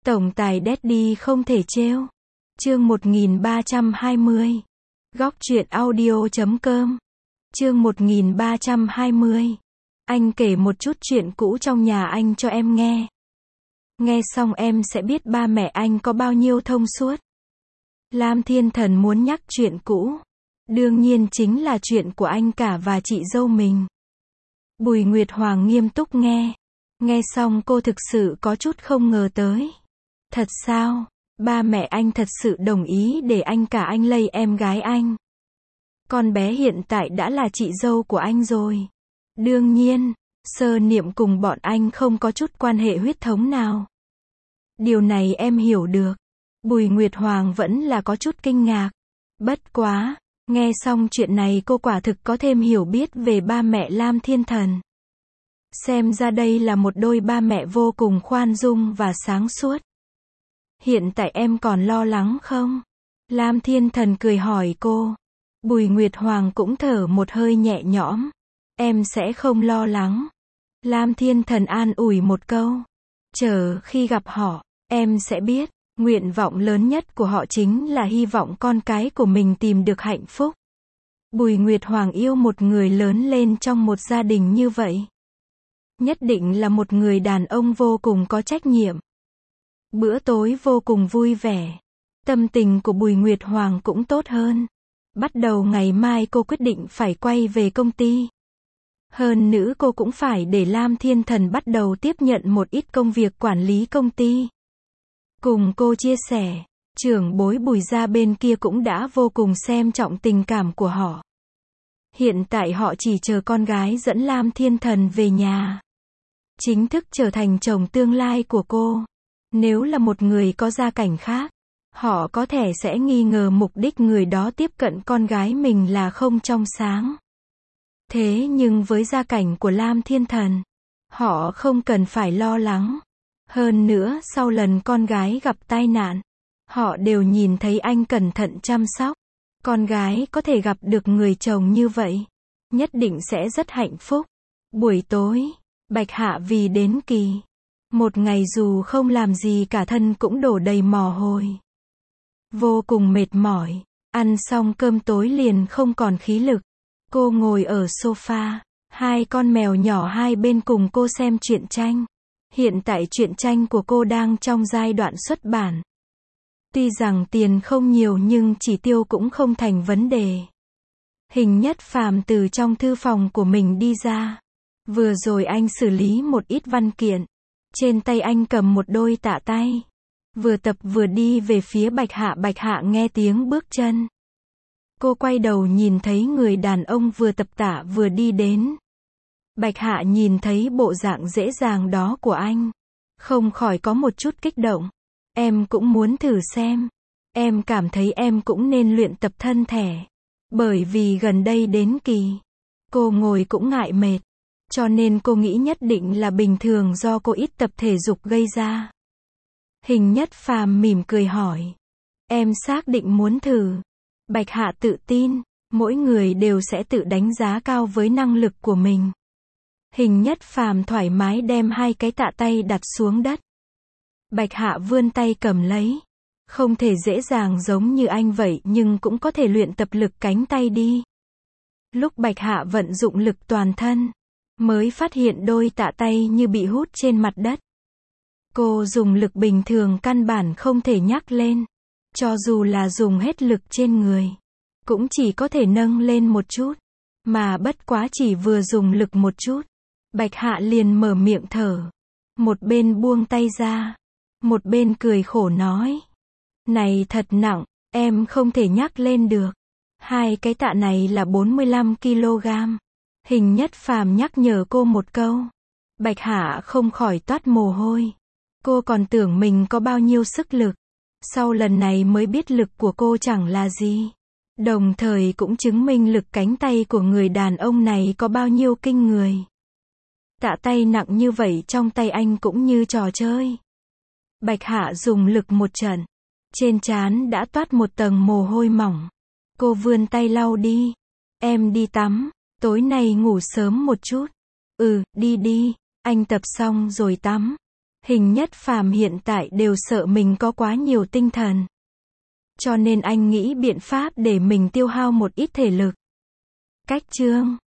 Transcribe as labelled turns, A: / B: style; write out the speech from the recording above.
A: Tổng tài Daddy không thể trêu. Chương 1320. Góc truyện audio.com. Chương 1320. Anh kể một chút chuyện cũ trong nhà anh cho em nghe. Nghe xong em sẽ biết ba mẹ anh có bao nhiêu thông suốt. Lam Thiên Thần muốn nhắc chuyện cũ. Đương nhiên chính là chuyện của anh cả và chị dâu mình. Bùi Nguyệt Hoàng nghiêm túc nghe. Nghe xong cô thực sự có chút không ngờ tới. Thật sao? Ba mẹ anh thật sự đồng ý để anh cả anh lây em gái anh. Con bé hiện tại đã là chị dâu của anh rồi. Đương nhiên, Sơ Niệm cùng bọn anh không có chút quan hệ huyết thống nào. Điều này em hiểu được. Bùi Nguyệt Hoàng vẫn là có chút kinh ngạc. Bất quá, nghe xong chuyện này cô quả thực có thêm hiểu biết về ba mẹ Lam Thiên Thần. Xem ra đây là một đôi ba mẹ vô cùng khoan dung và sáng suốt. Hiện tại em còn lo lắng không? Lam Thiên Thần cười hỏi cô. Bùi Nguyệt Hoàng cũng thở một hơi nhẹ nhõm. Em sẽ không lo lắng. Lam Thiên Thần an ủi một câu. Chờ khi gặp họ, em sẽ biết, nguyện vọng lớn nhất của họ chính là hy vọng con cái của mình tìm được hạnh phúc. Bùi Nguyệt Hoàng yêu một người lớn lên trong một gia đình như vậy. Nhất định là một người đàn ông vô cùng có trách nhiệm. Bữa tối vô cùng vui vẻ. Tâm tình của Bùi Nguyệt Hoàng cũng tốt hơn. Bắt đầu ngày mai cô quyết định phải quay về công ty. Hơn nữa cô cũng phải để Lam Thiên Thần bắt đầu tiếp nhận một ít công việc quản lý công ty. Cùng cô chia sẻ, trưởng bối Bùi gia bên kia cũng đã vô cùng xem trọng tình cảm của họ. Hiện tại họ chỉ chờ con gái dẫn Lam Thiên Thần về nhà. Chính thức trở thành chồng tương lai của cô. Nếu là một người có gia cảnh khác, họ có thể sẽ nghi ngờ mục đích người đó tiếp cận con gái mình là không trong sáng. Thế nhưng với gia cảnh của Lam Thiên Thần, họ không cần phải lo lắng. Hơn nữa sau lần con gái gặp tai nạn, họ đều nhìn thấy anh cẩn thận chăm sóc. Con gái có thể gặp được người chồng như vậy, nhất định sẽ rất hạnh phúc. Buổi tối, Bạch Hạ vì đến kỳ. Một ngày dù không làm gì cả thân cũng đổ đầy mồ hôi. Vô cùng mệt mỏi, ăn xong cơm tối liền không còn khí lực. Cô ngồi ở sofa, hai con mèo nhỏ hai bên cùng cô xem truyện tranh. Hiện tại truyện tranh của cô đang trong giai đoạn xuất bản. Tuy rằng tiền không nhiều nhưng chỉ tiêu cũng không thành vấn đề. Hình Nhất Phàm từ trong thư phòng của mình đi ra. Vừa rồi anh xử lý một ít văn kiện. Trên tay anh cầm một đôi tạ tay. Vừa tập vừa đi về phía Bạch Hạ nghe tiếng bước chân. Cô quay đầu nhìn thấy người đàn ông vừa tập tạ vừa đi đến. Bạch Hạ nhìn thấy bộ dạng dễ dàng đó của anh. Không khỏi có một chút kích động. Em cũng muốn thử xem. Em cảm thấy em cũng nên luyện tập thân thể. Bởi vì gần đây đến kỳ. Cô ngồi cũng ngại mệt. Cho nên cô nghĩ nhất định là bình thường do cô ít tập thể dục gây ra. Hình Nhất Phàm mỉm cười hỏi. Em xác định muốn thử. Bạch Hạ tự tin, mỗi người đều sẽ tự đánh giá cao với năng lực của mình. Hình Nhất Phàm thoải mái đem hai cái tạ tay đặt xuống đất. Bạch Hạ vươn tay cầm lấy. Không thể dễ dàng giống như anh vậy nhưng cũng có thể luyện tập lực cánh tay đi. Lúc Bạch Hạ vận dụng lực toàn thân, mới phát hiện đôi tạ tay như bị hút trên mặt đất. Cô dùng lực bình thường căn bản không thể nhắc lên. Cho dù là dùng hết lực trên người, cũng chỉ có thể nâng lên một chút. Mà bất quá chỉ vừa dùng lực một chút, Bạch Hạ liền mở miệng thở. Một bên buông tay ra, một bên cười khổ nói. Này thật nặng, em không thể nhắc lên được. Hai cái tạ này là 45 kg. Hình Nhất Phàm nhắc nhở cô một câu. Bạch Hạ không khỏi toát mồ hôi. Cô còn tưởng mình có bao nhiêu sức lực. Sau lần này mới biết lực của cô chẳng là gì. Đồng thời cũng chứng minh lực cánh tay của người đàn ông này có bao nhiêu kinh người. Tạ tay nặng như vậy trong tay anh cũng như trò chơi. Bạch Hạ dùng lực một trận. Trên trán đã toát một tầng mồ hôi mỏng. Cô vươn tay lau đi. Em đi tắm. Tối nay ngủ sớm một chút. Ừ, đi đi. Anh tập xong rồi tắm. Hình Nhất Phàm hiện tại đều sợ mình có quá nhiều tinh thần. Cho nên anh nghĩ biện pháp để mình tiêu hao một ít thể lực. Cách chương